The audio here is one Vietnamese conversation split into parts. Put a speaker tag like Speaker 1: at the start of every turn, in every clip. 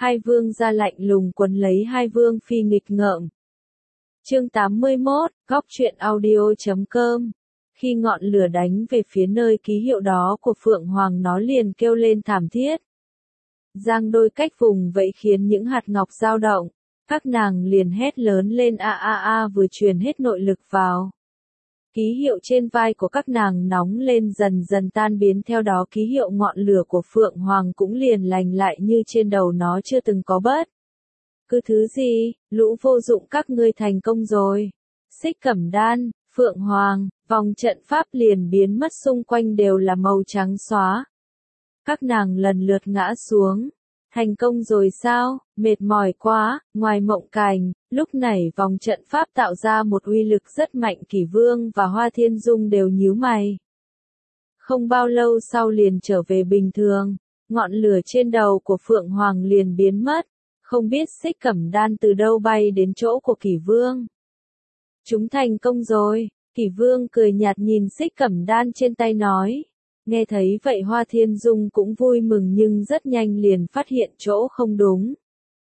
Speaker 1: Hai vương gia lạnh lùng quấn lấy hai vương phi nghịch ngợm. Chương 81, Góc truyện audio.com. Khi ngọn lửa đánh về phía nơi ký hiệu đó của Phượng Hoàng, nó liền kêu lên thảm thiết. Giang đôi cách vùng vẫy khiến những hạt ngọc dao động. Các nàng liền hét lớn lên a a a, vừa truyền hết nội lực vào. Ký hiệu trên vai của các nàng nóng lên dần dần tan biến, theo đó ký hiệu ngọn lửa của Phượng Hoàng cũng liền lành lại như trên đầu nó chưa từng có bớt. Cứ thứ gì, lũ vô dụng các ngươi thành công rồi. Xích Cẩm Đan, Phượng Hoàng, vòng trận pháp liền biến mất, xung quanh đều là màu trắng xóa. Các nàng lần lượt ngã xuống. Thành công rồi sao, mệt mỏi quá, ngoài Mộng Cảnh, lúc này vòng trận pháp tạo ra một uy lực rất mạnh, Kỷ Vương và Hoa Thiên Dung đều nhíu mày. Không bao lâu sau liền trở về bình thường, ngọn lửa trên đầu của Phượng Hoàng liền biến mất, không biết Xích Cẩm Đan từ đâu bay đến chỗ của Kỷ Vương. Chúng thành công rồi, Kỷ Vương cười nhạt nhìn Xích Cẩm Đan trên tay nói. Nghe thấy vậy Hoa Thiên Dung cũng vui mừng nhưng rất nhanh liền phát hiện chỗ không đúng.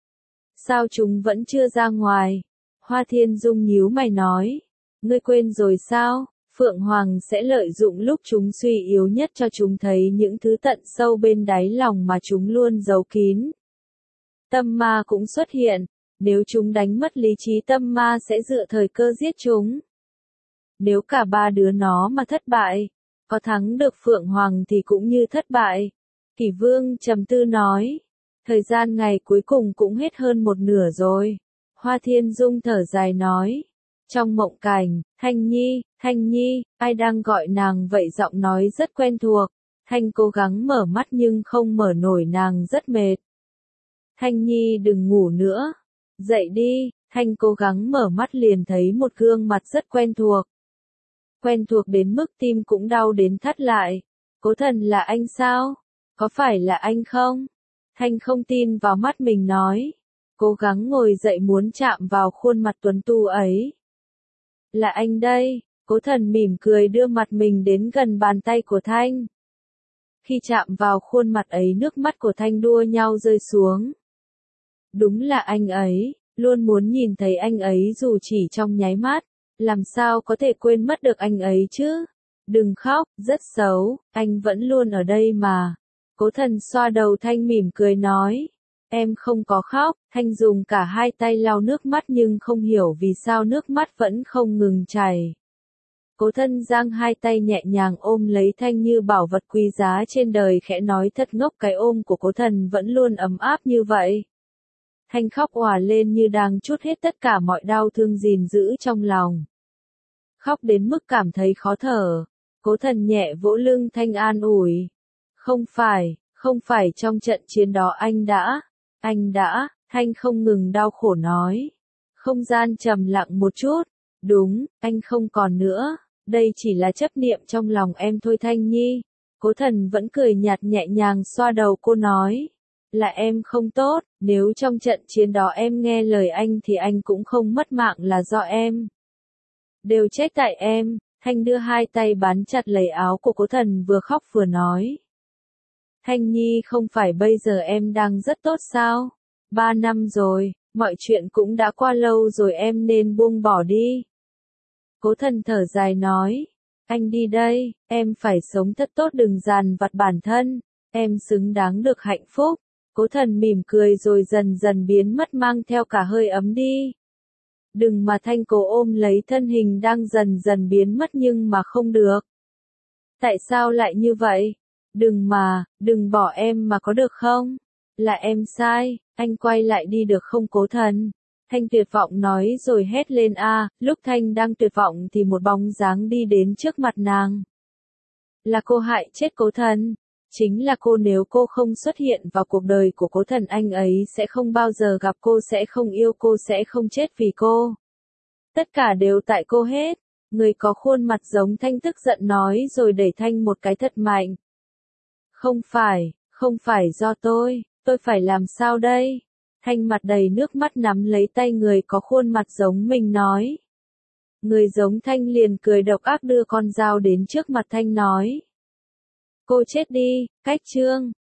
Speaker 1: Sao chúng vẫn chưa ra ngoài? Hoa Thiên Dung nhíu mày nói. Ngươi quên rồi sao? Phượng Hoàng sẽ lợi dụng lúc chúng suy yếu nhất cho chúng thấy những thứ tận sâu bên đáy lòng mà chúng luôn giấu kín. Tâm ma cũng xuất hiện. Nếu chúng đánh mất lý trí, tâm ma sẽ dựa thời cơ giết chúng. Nếu cả ba đứa nó mà thất bại, có thắng được Phượng Hoàng thì cũng như thất bại. Kỷ Vương trầm tư nói. Thời gian ngày cuối cùng cũng hết hơn một nửa rồi. Hoa Thiên Dung thở dài nói. Trong Mộng Cảnh, Thanh Nhi, ai đang gọi nàng vậy? Giọng nói rất quen thuộc. Thanh cố gắng mở mắt nhưng không mở nổi, nàng rất mệt. Thanh Nhi đừng ngủ nữa. Dậy đi. Thanh cố gắng mở mắt liền thấy một gương mặt rất quen thuộc. Quen thuộc đến mức tim cũng đau đến thắt lại. Cố Thần là anh sao? Có phải là anh không? Thanh không tin vào mắt mình nói. Cố gắng ngồi dậy muốn chạm vào khuôn mặt tuấn tu ấy. Là anh đây. Cố Thần mỉm cười đưa mặt mình đến gần bàn tay của Thanh. Khi chạm vào khuôn mặt ấy, nước mắt của Thanh đua nhau rơi xuống. Đúng là anh ấy, luôn muốn nhìn thấy anh ấy dù chỉ trong nháy mắt. Làm sao có thể quên mất được anh ấy chứ? Đừng khóc, rất xấu, anh vẫn luôn ở đây mà. Cố Thần xoa đầu Thanh mỉm cười nói. Em không có khóc. Thanh dùng cả hai tay lau nước mắt nhưng không hiểu vì sao nước mắt vẫn không ngừng chảy. Cố Thần giang hai tay nhẹ nhàng ôm lấy Thanh như bảo vật quý giá trên đời, khẽ nói thật ngốc, cái ôm của Cố Thần vẫn luôn ấm áp như vậy. Thanh khóc òa lên như đang trút hết tất cả mọi đau thương gìn giữ trong lòng. Khóc đến mức cảm thấy khó thở. Cố Thần nhẹ vỗ lưng Thanh an ủi. Không phải trong trận chiến đó anh đã. Thanh không ngừng đau khổ nói. Không gian trầm lặng một chút. Đúng, anh không còn nữa. Đây chỉ là chấp niệm trong lòng em thôi Thanh Nhi. Cố Thần vẫn cười nhạt nhẹ nhàng xoa đầu cô nói. Là em không tốt, nếu trong trận chiến đó em nghe lời anh thì anh cũng không mất mạng, là do em. Đều trách tại em. Thanh đưa hai tay bám chặt lấy áo của Cố Thần, vừa khóc vừa nói. Thanh Nhi, không phải bây giờ em đang rất tốt sao? 3 năm rồi, mọi chuyện cũng đã qua lâu rồi, em nên buông bỏ đi. Cố Thần thở dài nói. Anh đi đây, em phải sống thật tốt, đừng dằn vặt bản thân. Em xứng đáng được hạnh phúc. Cố Thần mỉm cười rồi dần dần biến mất, mang theo cả hơi ấm đi. Đừng mà, Thanh cố ôm lấy thân hình đang dần dần biến mất nhưng mà không được. Tại sao lại như vậy? Đừng bỏ em mà có được không? Là em sai, anh quay lại đi được không Cố Thần? Thanh tuyệt vọng nói rồi hét lên a. Lúc Thanh đang tuyệt vọng thì một bóng dáng đi đến trước mặt nàng. Là cô hại chết Cố Thần. Chính là cô, nếu cô không xuất hiện vào cuộc đời của Cố Thần, anh ấy sẽ không bao giờ gặp cô, sẽ không yêu cô, sẽ không chết vì cô. Tất cả đều tại cô hết. Người có khuôn mặt giống Thanh tức giận nói rồi đẩy Thanh một cái thật mạnh. Không phải do tôi phải làm sao đây? Thanh mặt đầy nước mắt nắm lấy tay người có khuôn mặt giống mình nói. Người giống Thanh liền cười độc ác đưa con dao đến trước mặt Thanh nói. Cô chết đi, cách chương.